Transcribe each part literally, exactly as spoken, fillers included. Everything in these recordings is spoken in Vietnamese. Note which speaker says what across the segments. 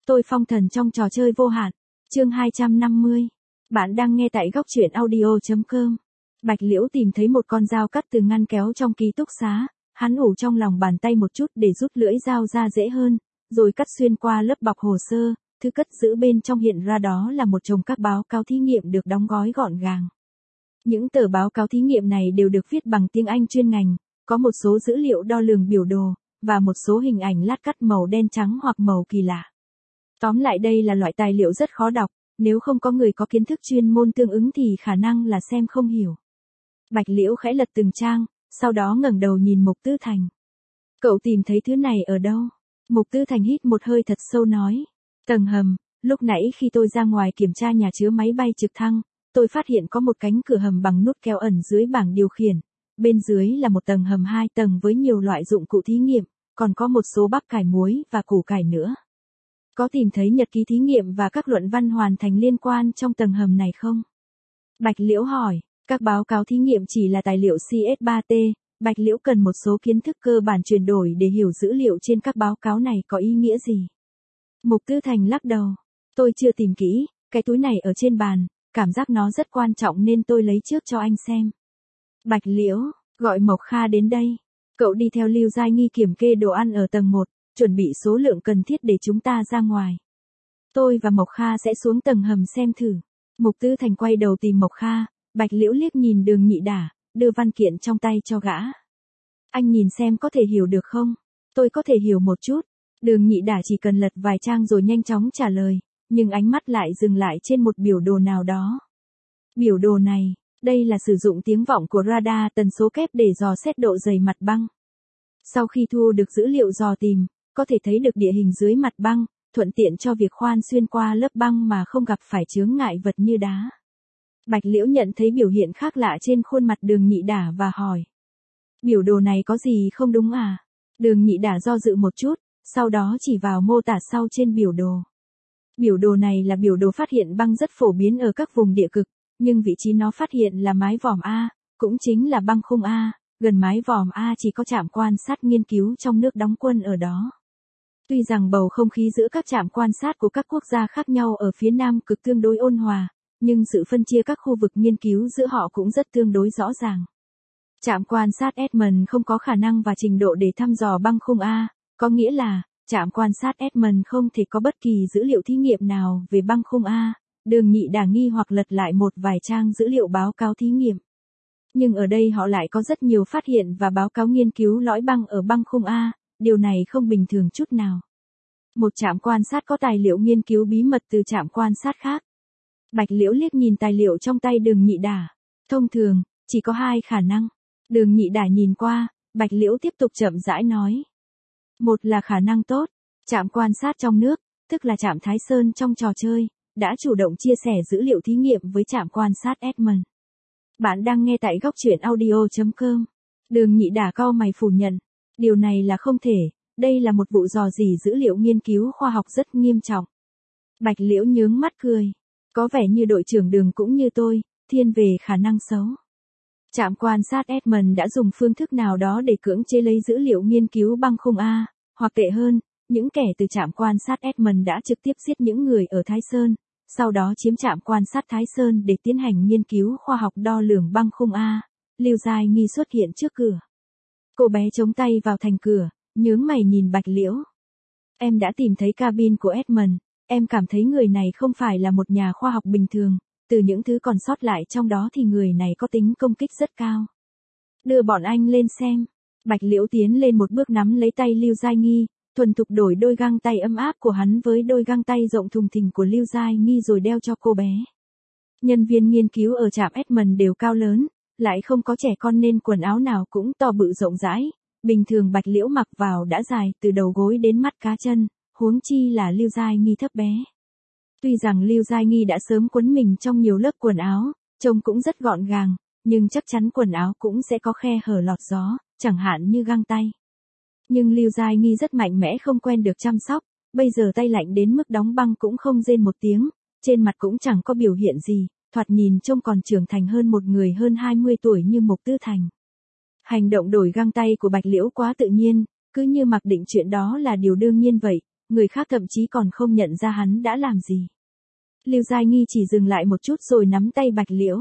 Speaker 1: Tôi phong thần trong trò chơi vô hạn. Chương hai trăm năm mươi. Bạn đang nghe tại góc truyện audio chấm com. Bạch Liễu tìm thấy một con dao cắt từ ngăn kéo trong ký túc xá, hắn ủ trong lòng bàn tay một chút để rút lưỡi dao ra dễ hơn, rồi cắt xuyên qua lớp bọc hồ sơ, thứ cất giữ bên trong hiện ra đó là một chồng các báo cáo thí nghiệm được đóng gói gọn gàng. Những tờ báo cáo thí nghiệm này đều được viết bằng tiếng Anh chuyên ngành, có một số dữ liệu đo lường biểu đồ, và một số hình ảnh lát cắt màu đen trắng hoặc màu kỳ lạ. Tóm lại đây là loại tài liệu rất khó đọc, nếu không có người có kiến thức chuyên môn tương ứng thì khả năng là xem không hiểu. Bạch Liễu khẽ lật từng trang, sau đó ngẩng đầu nhìn Mục Tư Thành. Cậu tìm thấy thứ này ở đâu? Mục Tư Thành hít một hơi thật sâu nói. Tầng hầm, lúc nãy khi tôi ra ngoài kiểm tra nhà chứa máy bay trực thăng, tôi phát hiện có một cánh cửa hầm bằng nút kéo ẩn dưới bảng điều khiển. Bên dưới là một tầng hầm hai tầng với nhiều loại dụng cụ thí nghiệm, còn có một số bắp cải muối và củ cải nữa. Có tìm thấy nhật ký thí nghiệm và các luận văn hoàn thành liên quan trong tầng hầm này không? Bạch Liễu hỏi, các báo cáo thí nghiệm chỉ là tài liệu C S ba T, Bạch Liễu cần một số kiến thức cơ bản chuyển đổi để hiểu dữ liệu trên các báo cáo này có ý nghĩa gì. Mục Tư Thành lắc đầu, tôi chưa tìm kỹ, cái túi này ở trên bàn, cảm giác nó rất quan trọng nên tôi lấy trước cho anh xem. Bạch Liễu, gọi Mộc Kha đến đây. Cậu đi theo Lưu Giai Nghi kiểm kê đồ ăn ở tầng một, chuẩn bị số lượng cần thiết để chúng ta ra ngoài. Tôi và Mộc Kha sẽ xuống tầng hầm xem thử. Mục Tư Thành quay đầu tìm Mộc Kha, Bạch Liễu liếc nhìn Đường Nhị Đả, đưa văn kiện trong tay cho gã. Anh nhìn xem có thể hiểu được không? Tôi có thể hiểu một chút. Đường Nhị Đả chỉ cần lật vài trang rồi nhanh chóng trả lời, nhưng ánh mắt lại dừng lại trên một biểu đồ nào đó. Biểu đồ này, đây là sử dụng tiếng vọng của radar tần số kép để dò xét độ dày mặt băng. Sau khi thu được dữ liệu dò tìm, có thể thấy được địa hình dưới mặt băng, thuận tiện cho việc khoan xuyên qua lớp băng mà không gặp phải chướng ngại vật như đá. Bạch Liễu nhận thấy biểu hiện khác lạ trên khuôn mặt Đường Nhị Đả và hỏi. Biểu đồ này có gì không đúng à? Đường Nhị Đả do dự một chút, sau đó chỉ vào mô tả sau trên biểu đồ. Biểu đồ này là biểu đồ phát hiện băng rất phổ biến ở các vùng địa cực, nhưng vị trí nó phát hiện là mái vòm A, cũng chính là băng khung A, gần mái vòm A chỉ có trạm quan sát nghiên cứu trong nước đóng quân ở đó. Tuy rằng bầu không khí giữa các trạm quan sát của các quốc gia khác nhau ở phía Nam cực tương đối ôn hòa, nhưng sự phân chia các khu vực nghiên cứu giữa họ cũng rất tương đối rõ ràng. Trạm quan sát Edmund không có khả năng và trình độ để thăm dò băng khung A, có nghĩa là, trạm quan sát Edmund không thể có bất kỳ dữ liệu thí nghiệm nào về băng khung A. Đường Nhị Đả nghi hoặc lật lại một vài trang dữ liệu báo cáo thí nghiệm. Nhưng ở đây họ lại có rất nhiều phát hiện và báo cáo nghiên cứu lõi băng ở băng khung A, điều này không bình thường chút nào. Một trạm quan sát có tài liệu nghiên cứu bí mật từ trạm quan sát khác. Bạch Liễu liếc nhìn tài liệu trong tay Đường Nhị Đả. Thông thường, chỉ có hai khả năng. Đường Nhị Đả nhìn qua, Bạch Liễu tiếp tục chậm rãi nói. Một là khả năng tốt, trạm quan sát trong nước, tức là trạm Thái Sơn trong trò chơi, đã chủ động chia sẻ dữ liệu thí nghiệm với trạm quan sát Edmund. Bạn đang nghe tại góc truyện audio chấm com. Đường Nhị Đả cau mày phủ nhận. Điều này là không thể, đây là một vụ dò dỉ dữ liệu nghiên cứu khoa học rất nghiêm trọng. Bạch Liễu nhướng mắt cười. Có vẻ như đội trưởng Đường cũng như tôi, thiên về khả năng xấu. Trạm quan sát Edmund đã dùng phương thức nào đó để cưỡng chế lấy dữ liệu nghiên cứu băng khung A, hoặc tệ hơn, những kẻ từ trạm quan sát Edmund đã trực tiếp giết những người ở Thái Sơn, sau đó chiếm trạm quan sát Thái Sơn để tiến hành nghiên cứu khoa học đo lường băng khung A. Lưu Giai Nghi xuất hiện trước cửa. Cô bé chống tay vào thành cửa, nhướng mày nhìn Bạch Liễu. Em đã tìm thấy cabin của Edmund, em cảm thấy người này không phải là một nhà khoa học bình thường, từ những thứ còn sót lại trong đó thì người này có tính công kích rất cao. Đưa bọn anh lên xem. Bạch Liễu tiến lên một bước nắm lấy tay Lưu Giai Nghi, thuần thục đổi đôi găng tay ấm áp của hắn với đôi găng tay rộng thùng thình của Lưu Giai Nghi rồi đeo cho cô bé. Nhân viên nghiên cứu ở trạm Edmund đều cao lớn, lại không có trẻ con nên quần áo nào cũng to bự rộng rãi, bình thường Bạch Liễu mặc vào đã dài từ đầu gối đến mắt cá chân, huống chi là Lưu Giai Nghi thấp bé. Tuy rằng Lưu Giai Nghi đã sớm quấn mình trong nhiều lớp quần áo, trông cũng rất gọn gàng, nhưng chắc chắn quần áo cũng sẽ có khe hở lọt gió, chẳng hạn như găng tay. Nhưng Lưu Giai Nghi rất mạnh mẽ không quen được chăm sóc, bây giờ tay lạnh đến mức đóng băng cũng không rên một tiếng, trên mặt cũng chẳng có biểu hiện gì, thoạt nhìn trông còn trưởng thành hơn một người hơn hai mươi tuổi như Mục Tư Thành. Hành động đổi găng tay của Bạch Liễu quá tự nhiên, cứ như mặc định chuyện đó là điều đương nhiên vậy, người khác thậm chí còn không nhận ra hắn đã làm gì. Lưu Giai Nghi chỉ dừng lại một chút rồi nắm tay Bạch Liễu.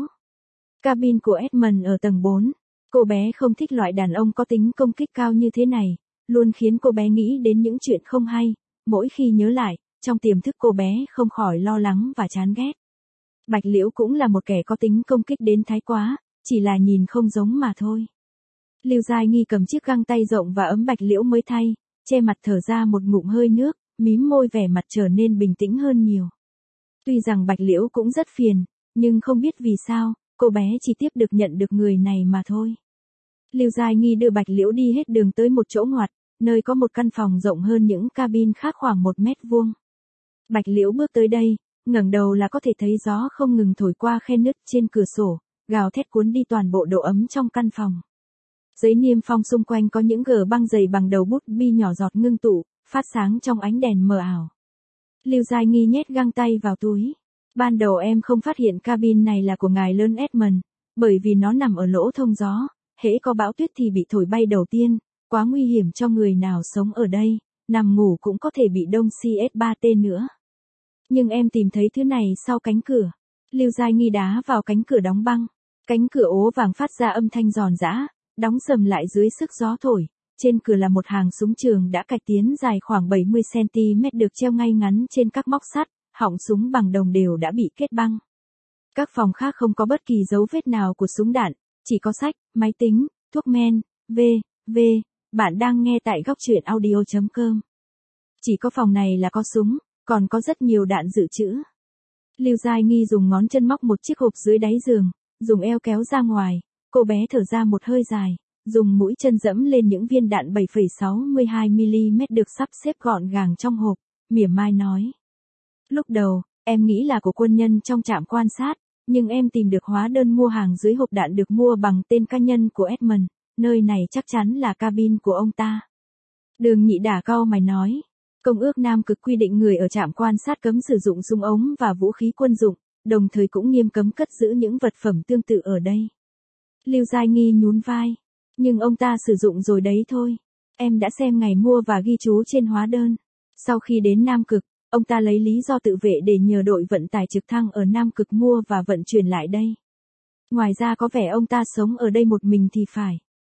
Speaker 1: Cabin của Edmund ở tầng bốn. Cô bé không thích loại đàn ông có tính công kích cao như thế này, luôn khiến cô bé nghĩ đến những chuyện không hay, mỗi khi nhớ lại, trong tiềm thức cô bé không khỏi lo lắng và chán ghét. Bạch Liễu cũng là một kẻ có tính công kích đến thái quá, chỉ là nhìn không giống mà thôi. Lưu Giai Nghi cầm chiếc găng tay rộng và ấm Bạch Liễu mới thay, che mặt thở ra một ngụm hơi nước, mím môi vẻ mặt trở nên bình tĩnh hơn nhiều. Tuy rằng Bạch Liễu cũng rất phiền, nhưng không biết vì sao, cô bé chỉ tiếp được nhận được người này mà thôi. Lưu Giai Nghi đưa Bạch Liễu đi hết đường tới một chỗ ngoặt, nơi có một căn phòng rộng hơn những cabin khác khoảng một mét vuông. Bạch Liễu bước tới đây, ngẩng đầu là có thể thấy gió không ngừng thổi qua khe nứt trên cửa sổ, gào thét cuốn đi toàn bộ độ ấm trong căn phòng. Giấy niêm phong xung quanh có những gờ băng dày bằng đầu bút bi nhỏ giọt ngưng tụ, phát sáng trong ánh đèn mờ ảo. Lưu Giai Nghi nhét găng tay vào túi. Ban đầu em không phát hiện cabin này là của ngài lớn Edmund, bởi vì nó nằm ở lỗ thông gió, hễ có bão tuyết thì bị thổi bay đầu tiên, quá nguy hiểm cho người nào sống ở đây, nằm ngủ cũng có thể bị đông C S ba T nữa. Nhưng em tìm thấy thứ này sau cánh cửa. Lưu Giai Nghi đá vào cánh cửa đóng băng. Cánh cửa ố vàng phát ra âm thanh giòn giã, đóng sầm lại dưới sức gió thổi. Trên cửa là một hàng súng trường đã cạch tiến dài khoảng bảy mươi xăng ti mét được treo ngay ngắn trên các móc sắt, họng súng bằng đồng đều đã bị kết băng. Các phòng khác không có bất kỳ dấu vết nào của súng đạn, chỉ có sách, máy tính, thuốc men, vân vân. Bạn đang nghe tại góc truyện audio chấm com. Chỉ có phòng này là có súng, còn có rất nhiều đạn dự trữ. Lưu Giai Nghi dùng ngón chân móc một chiếc hộp dưới đáy giường, dùng eo kéo ra ngoài, cô bé thở ra một hơi dài, dùng mũi chân dẫm lên những viên đạn bảy phẩy sáu hai mi li mét được sắp xếp gọn gàng trong hộp, mỉa mai nói. Lúc đầu, em nghĩ là của quân nhân trong trạm quan sát, nhưng em tìm được hóa đơn mua hàng dưới hộp đạn được mua bằng tên cá nhân của Edmund, nơi này chắc chắn là cabin của ông ta. Đường Nhị Đả cau mày nói. Công ước Nam Cực quy định người ở trạm quan sát cấm sử dụng súng ống và vũ khí quân dụng, đồng thời cũng nghiêm cấm cất giữ những vật phẩm tương tự ở đây. Lưu Giai Nghi nhún vai. Nhưng ông ta sử dụng rồi đấy thôi. Em đã xem ngày mua và ghi chú trên hóa đơn. Sau khi đến Nam Cực, ông ta lấy lý do tự vệ để nhờ đội vận tải trực thăng ở Nam Cực mua và vận chuyển lại đây. Ngoài ra có vẻ ông ta sống ở đây một mình thì phải.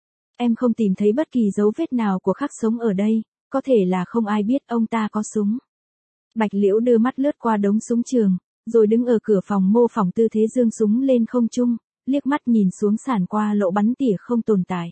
Speaker 1: Em không tìm thấy bất kỳ dấu vết nào của khắc sống ở đây, có thể là không ai biết ông ta có súng. Bạch Liễu đưa mắt lướt qua đống súng trường, rồi đứng ở cửa phòng mô phỏng tư thế giương súng lên không trung, liếc mắt nhìn xuống sàn qua lỗ bắn tỉa không tồn tại.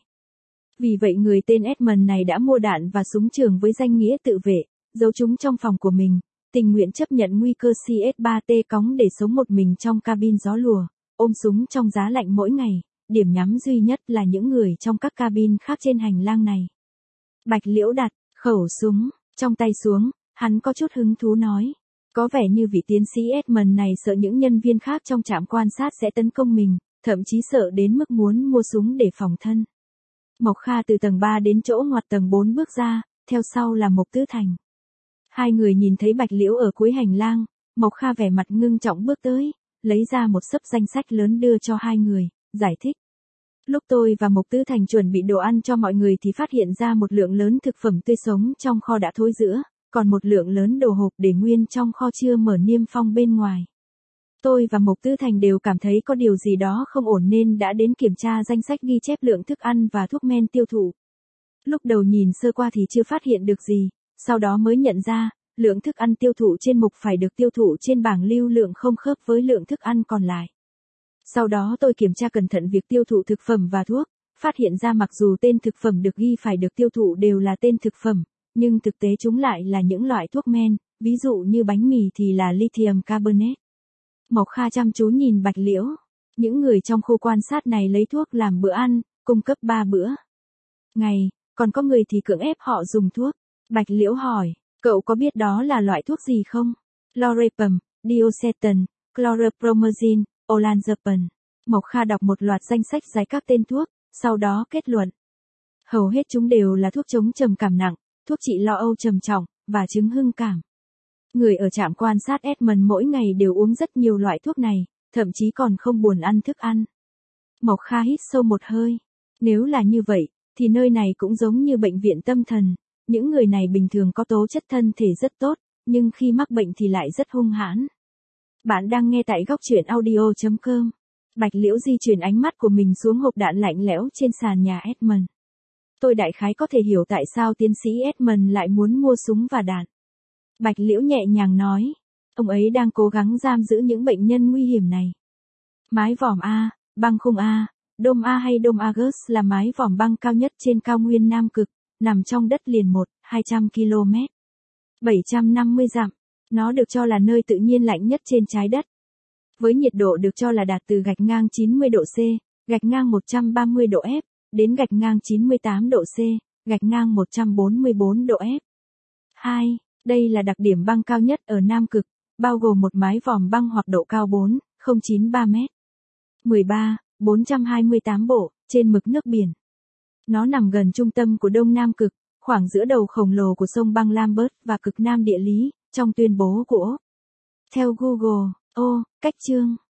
Speaker 1: Vì vậy người tên Edmund này đã mua đạn và súng trường với danh nghĩa tự vệ, giấu chúng trong phòng của mình, tình nguyện chấp nhận nguy cơ C S ba T cóng để sống một mình trong cabin gió lùa, ôm súng trong giá lạnh mỗi ngày, điểm nhắm duy nhất là những người trong các cabin khác trên hành lang này. Bạch Liễu đặt khẩu súng trong tay xuống, hắn có chút hứng thú nói. Có vẻ như vị tiến sĩ Edmund này sợ những nhân viên khác trong trạm quan sát sẽ tấn công mình, thậm chí sợ đến mức muốn mua súng để phòng thân. Mộc Kha từ tầng ba đến chỗ ngoặt tầng bốn bước ra, theo sau là Mộc Tư Thành. Hai người nhìn thấy Bạch Liễu ở cuối hành lang, Mộc Kha vẻ mặt ngưng trọng bước tới, lấy ra một xấp danh sách lớn đưa cho hai người, giải thích. Lúc tôi và Mộc Tư Thành chuẩn bị đồ ăn cho mọi người thì phát hiện ra một lượng lớn thực phẩm tươi sống trong kho đã thối rữa, còn một lượng lớn đồ hộp để nguyên trong kho chưa mở niêm phong bên ngoài. Tôi và Mộc Tư Thành đều cảm thấy có điều gì đó không ổn nên đã đến kiểm tra danh sách ghi chép lượng thức ăn và thuốc men tiêu thụ. Lúc đầu nhìn sơ qua thì chưa phát hiện được gì, sau đó mới nhận ra, lượng thức ăn tiêu thụ trên mục phải được tiêu thụ trên bảng lưu lượng không khớp với lượng thức ăn còn lại. Sau đó tôi kiểm tra cẩn thận việc tiêu thụ thực phẩm và thuốc, phát hiện ra mặc dù tên thực phẩm được ghi phải được tiêu thụ đều là tên thực phẩm, nhưng thực tế chúng lại là những loại thuốc men, ví dụ như bánh mì thì là lithium carbonate. Mộc Kha chăm chú nhìn Bạch Liễu. Những người trong khu quan sát này lấy thuốc làm bữa ăn, cung cấp ba bữa ngày, còn có người thì cưỡng ép họ dùng thuốc. Bạch Liễu hỏi, cậu có biết đó là loại thuốc gì không? Lorepam, Diocetan, Chlorpromazine, Olanzapine. Mộc Kha đọc một loạt danh sách dài các tên thuốc, sau đó kết luận. Hầu hết chúng đều là thuốc chống trầm cảm nặng, thuốc trị lo âu trầm trọng, và chứng hưng cảm. Người ở trạm quan sát Edmund mỗi ngày đều uống rất nhiều loại thuốc này, thậm chí còn không buồn ăn thức ăn. Mộc Kha hít sâu một hơi. Nếu là như vậy, thì nơi này cũng giống như bệnh viện tâm thần, Những người này bình thường có tố chất thân thể rất tốt, nhưng khi mắc bệnh thì lại rất hung hãn. Bạn đang nghe tại góc truyện audio chấm com. Bạch Liễu di chuyển ánh mắt của mình xuống hộp đạn lạnh lẽo trên sàn nhà Edmund. Tôi đại khái có thể hiểu tại sao tiến sĩ Edmund lại muốn mua súng và đạn. Bạch Liễu nhẹ nhàng nói. Ông ấy đang cố gắng giam giữ những bệnh nhân nguy hiểm này. Mái vòm A, băng khung A, Dome A hay Dome Argus là mái vòm băng cao nhất trên cao nguyên Nam Cực, nằm trong đất liền một nghìn hai trăm ki lô mét. bảy trăm năm mươi dặm. Nó được cho là nơi tự nhiên lạnh nhất trên trái đất. Với nhiệt độ được cho là đạt từ gạch ngang chín mươi độ C, gạch ngang một trăm ba mươi độ F, đến gạch ngang chín mươi tám độ C, gạch ngang một trăm bốn mươi bốn độ F. hai. Đây là đặc điểm băng cao nhất ở Nam Cực, bao gồm một mái vòm băng hoặc độ cao bốn nghìn chín mươi ba mét. mười ba. bốn trăm hai mươi tám bộ, trên mực nước biển. Nó nằm gần trung tâm của Đông Nam Cực, khoảng giữa đầu khổng lồ của sông băng Lambert và cực Nam địa lý, trong tuyên bố của Úc. Theo Google, ô, cách chương.